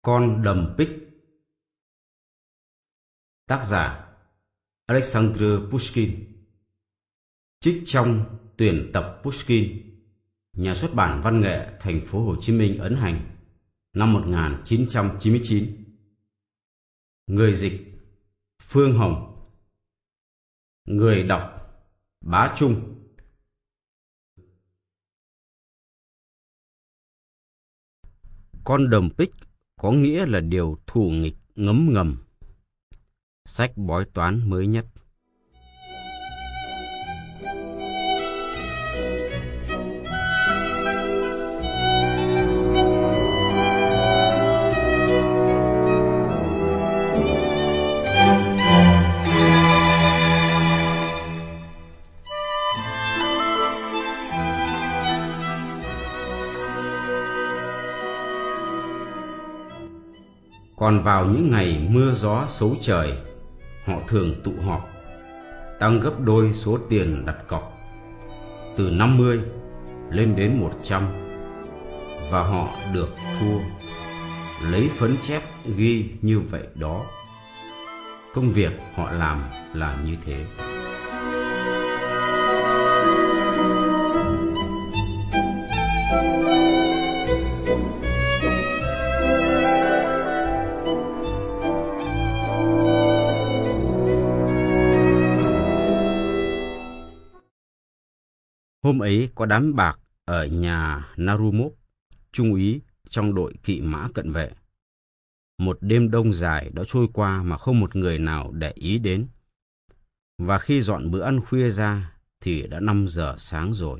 Con đầm Pích. Tác giả Alexander Pushkin. Trích trong tuyển tập Pushkin, Nhà xuất bản Văn nghệ Thành phố Hồ Chí Minh ấn hành năm 1999. Người dịch Phương Hồng. Người đọc Bá Trung. Con đầm Pích có nghĩa là điều thù nghịch ngấm ngầm. Sách bói toán mới nhất. Còn vào những ngày mưa gió xấu trời, họ thường tụ họp, tăng gấp đôi số tiền đặt cọc, từ 50 lên đến 100, và họ được thua. Lấy phấn chép ghi như vậy đó. Công việc họ làm là như thế. Hôm ấy có đám bạc ở nhà Narumov, trung úy trong đội kỵ mã cận vệ. Một đêm đông dài đã trôi qua mà không một người nào để ý đến. Và khi dọn bữa ăn khuya ra thì đã 5 giờ sáng rồi.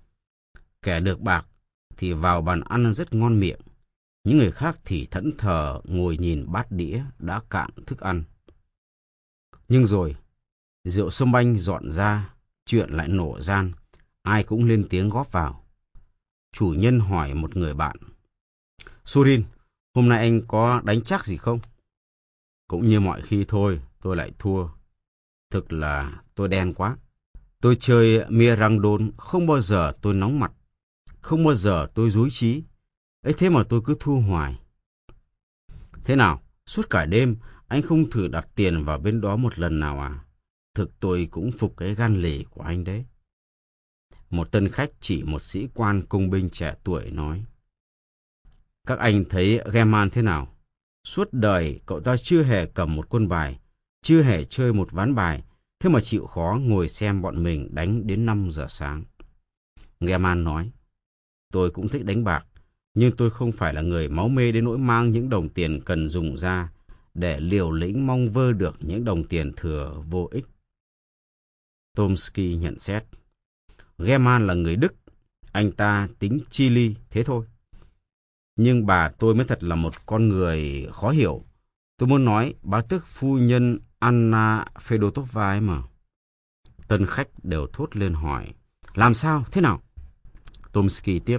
Kẻ được bạc thì vào bàn ăn rất ngon miệng. Những người khác thì thẫn thờ ngồi nhìn bát đĩa đã cạn thức ăn. Nhưng rồi, rượu sâm banh dọn ra, chuyện lại nổ ran. Ai cũng lên tiếng góp vào. Chủ nhân hỏi một người bạn: Surin, hôm nay anh có đánh chắc gì không? Cũng như mọi khi thôi, tôi lại thua. Thực là tôi đen quá. Tôi chơi Mirandon, không bao giờ tôi nóng mặt, không bao giờ tôi dối trí. Ấy thế mà tôi cứ thua hoài. Thế nào, suốt cả đêm anh không thử đặt tiền vào bên đó một lần nào à? Thực tôi cũng phục cái gan lì của anh đấy. Một tân khách chỉ một sĩ quan công binh trẻ tuổi nói: Các anh thấy German thế nào? Suốt đời cậu ta chưa hề cầm một quân bài, chưa hề chơi một ván bài, thế mà chịu khó ngồi xem bọn mình đánh đến 5 giờ sáng. German nói: Tôi cũng thích đánh bạc, nhưng tôi không phải là người máu mê đến nỗi mang những đồng tiền cần dùng ra để liều lĩnh mong vơ được những đồng tiền thừa vô ích. Tomsky nhận xét: German là người Đức, anh ta tính chi ly, thế thôi. Nhưng bà tôi mới thật là một con người khó hiểu. Tôi muốn nói bá tước phu nhân Anna Fedotova ấy mà. Tân khách đều thốt lên hỏi: Làm sao, thế nào? Tomsky tiếp: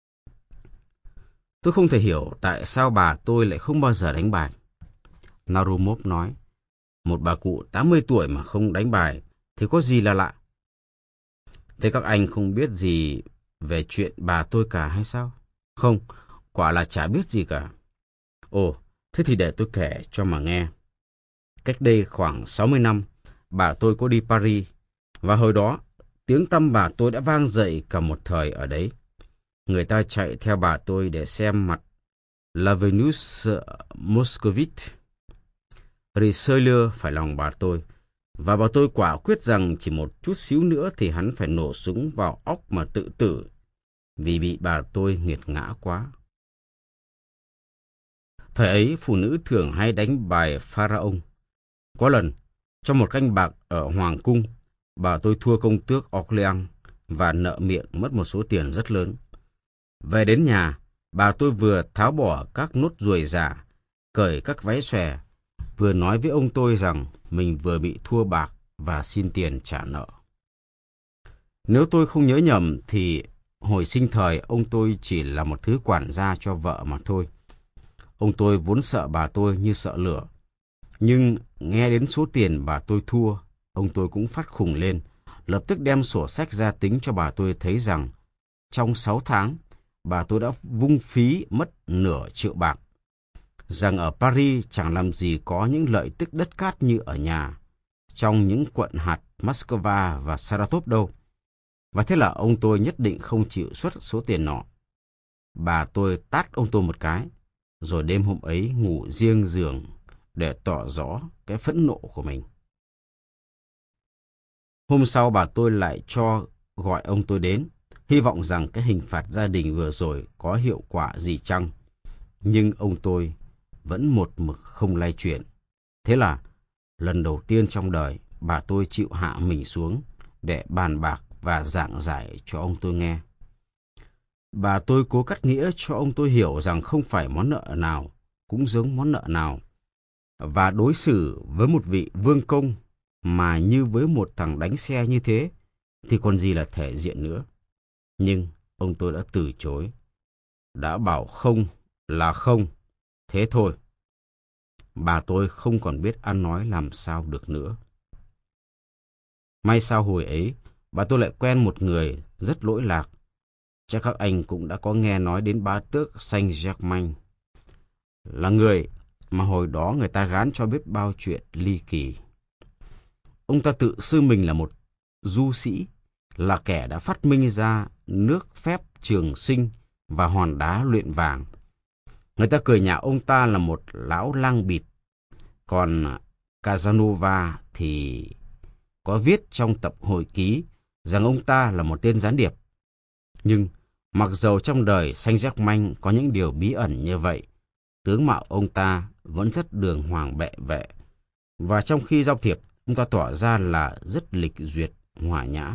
Tôi không thể hiểu tại sao bà tôi lại không bao giờ đánh bài. Narumov nói: Một bà cụ 80 tuổi mà không đánh bài thì có gì là lạ? Thế các anh không biết gì về chuyện bà tôi cả hay sao? Không, quả là chả biết gì cả. Ồ, thế thì để tôi kể cho mà nghe. Cách đây khoảng 60 năm, bà tôi có đi Paris, và hồi đó tiếng tăm bà tôi đã vang dậy cả một thời ở đấy. Người ta chạy theo bà tôi để xem mặt La Venus Moscovite. Richelieu phải lòng bà tôi, và bà tôi quả quyết rằng chỉ một chút xíu nữa thì hắn phải nổ súng vào óc mà tự tử, vì bị bà tôi nghiệt ngã quá. Thời ấy phụ nữ thường hay đánh bài pharaoh. Có lần, trong một canh bạc ở Hoàng cung, bà tôi thua công tước Orléans và nợ miệng mất một số tiền rất lớn. Về đến nhà, bà tôi vừa tháo bỏ các nốt ruồi giả, cởi các váy xòe, vừa nói với ông tôi rằng mình vừa bị thua bạc và xin tiền trả nợ. Nếu tôi không nhớ nhầm thì hồi sinh thời ông tôi chỉ là một thứ quản gia cho vợ mà thôi. Ông tôi vốn sợ bà tôi như sợ lửa. Nhưng nghe đến số tiền bà tôi thua, ông tôi cũng phát khùng lên, lập tức đem sổ sách ra tính cho bà tôi thấy rằng trong 6 tháng, bà tôi đã vung phí mất nửa triệu bạc. rằng ở Paris chẳng làm gì có những lợi tức đất cát như ở nhà, trong những quận hạt Moscow và Saratov đâu. Và thế là ông tôi nhất định không chịu xuất số tiền nọ. Bà tôi tát ông tôi một cái, rồi đêm hôm ấy ngủ riêng giường để tỏ rõ cái phẫn nộ của mình. Hôm sau bà tôi lại cho gọi ông tôi đến, hy vọng rằng cái hình phạt gia đình vừa rồi có hiệu quả gì chăng. Nhưng ông tôi vẫn một mực không lay chuyển. Thế là lần đầu tiên trong đời bà tôi chịu hạ mình xuống để bàn bạc và giảng giải cho ông tôi nghe. Bà tôi cố cắt nghĩa cho ông tôi hiểu rằng không phải món nợ nào cũng giống món nợ nào, và đối xử với một vị vương công mà như với một thằng đánh xe như thế thì còn gì là thể diện nữa. Nhưng ông tôi đã từ chối, đã bảo không là không, thế thôi. Bà tôi không còn biết ăn nói làm sao được nữa. May sao hồi ấy bà tôi lại quen một người rất lỗi lạc. Chắc các anh cũng đã có nghe nói đến bá tước Saint-Germain, là người mà hồi đó người ta gán cho biết bao chuyện ly kỳ. Ông ta tự xưng mình là một du sĩ, là kẻ đã phát minh ra nước phép trường sinh và hòn đá luyện vàng. Người ta cười nhạo ông ta là một lão lang bịt. Còn Casanova thì có viết trong tập hồi ký rằng ông ta là một tên gián điệp. Nhưng mặc dầu trong đời Saint-Germain có những điều bí ẩn như vậy, tướng mạo ông ta vẫn rất đường hoàng bệ vệ. Và trong khi giao thiệp, ông ta tỏ ra là rất lịch duyệt, hòa nhã.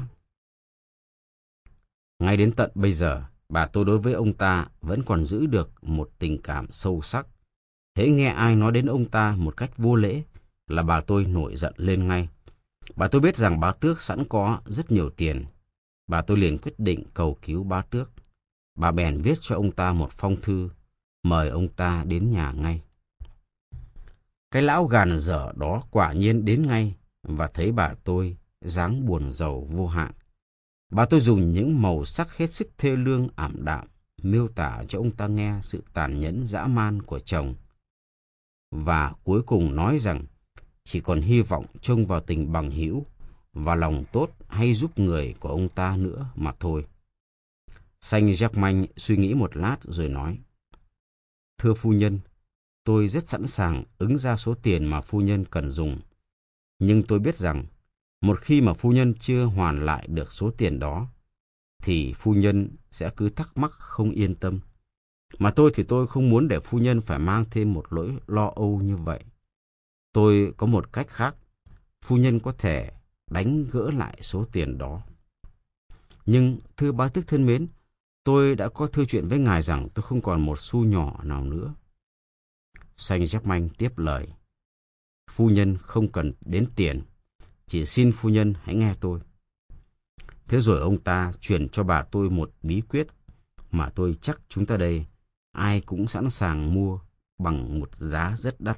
Ngay đến tận bây giờ, bà tôi đối với ông ta vẫn còn giữ được một tình cảm sâu sắc. Hễ nghe ai nói đến ông ta một cách vô lễ là bà tôi nổi giận lên ngay. Bà tôi biết rằng bá tước sẵn có rất nhiều tiền. Bà tôi liền quyết định cầu cứu bá tước. Bà bèn viết cho ông ta một phong thư, mời ông ta đến nhà ngay. Cái lão gàn dở đó quả nhiên đến ngay và thấy bà tôi dáng buồn rầu vô hạn. Bà tôi dùng những màu sắc hết sức thê lương ảm đạm miêu tả cho ông ta nghe sự tàn nhẫn dã man của chồng. Và cuối cùng nói rằng chỉ còn hy vọng trông vào tình bằng hữu và lòng tốt hay giúp người của ông ta nữa mà thôi. Saint-Germain suy nghĩ một lát rồi nói: Thưa phu nhân, tôi rất sẵn sàng ứng ra số tiền mà phu nhân cần dùng. Nhưng tôi biết rằng một khi mà phu nhân chưa hoàn lại được số tiền đó thì phu nhân sẽ cứ thắc mắc không yên tâm. Mà tôi thì tôi không muốn để phu nhân phải mang thêm một nỗi lo âu như vậy. Tôi có một cách khác, phu nhân có thể đánh gỡ lại số tiền đó. Nhưng thưa bá tước thân mến, tôi đã có thư chuyện với ngài rằng tôi không còn một xu nhỏ nào nữa. Saint-Germain tiếp lời: Phu nhân không cần đến tiền, chỉ xin phu nhân hãy nghe tôi. Thế rồi ông ta chuyển cho bà tôi một bí quyết mà tôi chắc chúng ta đây ai cũng sẵn sàng mua bằng một giá rất đắt.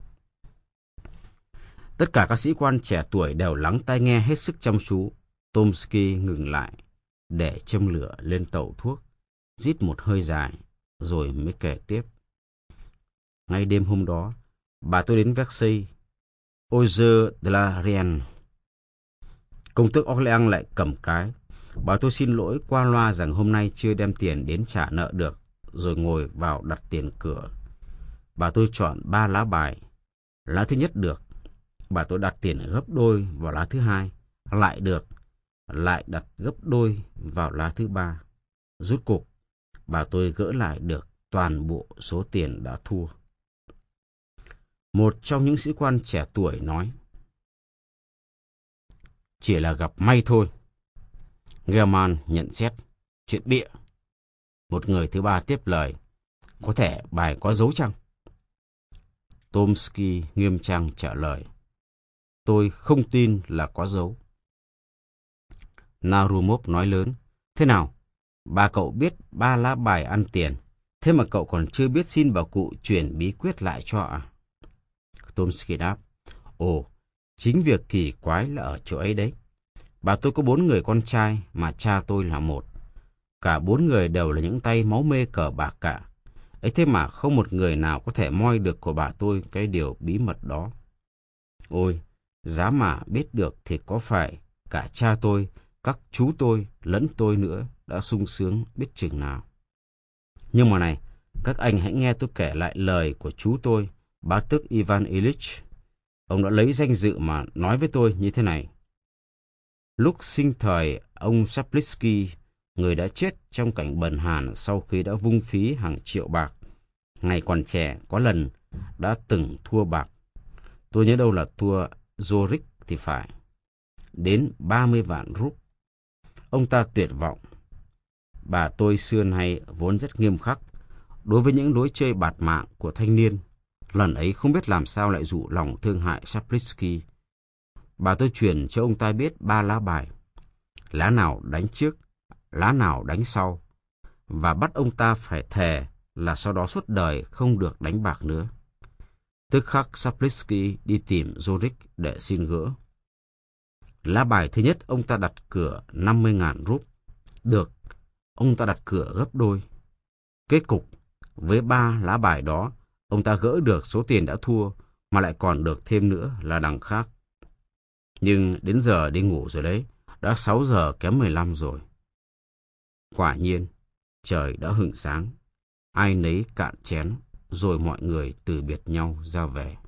Tất cả các sĩ quan trẻ tuổi đều lắng tai nghe hết sức chăm chú. Tomsky ngừng lại để châm lửa lên tẩu thuốc, rít một hơi dài, rồi mới kể tiếp. Ngay đêm hôm đó, bà tôi đến Versailles, aux heures de la Reine. Công tước Orléans lại cầm cái. Bà tôi xin lỗi qua loa rằng hôm nay chưa đem tiền đến trả nợ được, rồi ngồi vào đặt tiền cửa. Bà tôi chọn 3 lá bài. Lá thứ nhất được, bà tôi đặt tiền gấp đôi vào lá thứ hai, lại được, lại đặt gấp đôi vào lá thứ ba. Rốt cuộc, bà tôi gỡ lại được toàn bộ số tiền đã thua. Một trong những sĩ quan trẻ tuổi nói: Chỉ là gặp may thôi. German nhận xét: Chuyện bịa. Một người thứ ba tiếp lời: Có thể bài có dấu chăng? Tomsky nghiêm trang trả lời: Tôi không tin là có dấu. Narumov nói lớn: Thế nào? Bà cậu biết 3 lá bài ăn tiền, thế mà cậu còn chưa biết xin bà cụ chuyển bí quyết lại cho à? Tomsky đáp: Ồ, chính việc kỳ quái là ở chỗ ấy đấy. Bà tôi có 4 người con trai mà cha tôi là một. Cả 4 người đều là những tay máu mê cờ bạc cả. Ấy thế mà không một người nào có thể moi được của bà tôi cái điều bí mật đó. Ôi, giá mà biết được thì có phải cả cha tôi, các chú tôi lẫn tôi nữa đã sung sướng biết chừng nào. Nhưng mà này, các anh hãy nghe tôi kể lại lời của chú tôi, bá tước Ivan Ilyich. Ông đã lấy danh dự mà nói với tôi như thế này. Lúc sinh thời, ông Saplitsky, người đã chết trong cảnh bần hàn sau khi đã vung phí hàng triệu bạc, ngày còn trẻ có lần đã từng thua bạc. Tôi nhớ đâu là thua Zurich thì phải. Đến 30 vạn rúp. Ông ta tuyệt vọng. Bà tôi xưa nay vốn rất nghiêm khắc đối với những lối chơi bạt mạng của thanh niên. Lần ấy không biết làm sao lại dụ lòng thương hại Saplitsky. Bà tôi truyền cho ông ta biết 3 lá bài. Lá nào đánh trước, lá nào đánh sau. Và bắt ông ta phải thề là sau đó suốt đời không được đánh bạc nữa. Tức khắc Saplitsky đi tìm Zurich để xin gỡ. Lá bài thứ nhất ông ta đặt cược 50.000 rúp. Được, ông ta đặt cược gấp đôi. Kết cục, với 3 lá bài đó, ông ta gỡ được số tiền đã thua mà lại còn được thêm nữa là đằng khác. Nhưng đến giờ đi ngủ rồi đấy, đã 6 giờ kém 15 rồi. Quả nhiên, trời đã hửng sáng, ai nấy cạn chén, rồi mọi người từ biệt nhau ra về.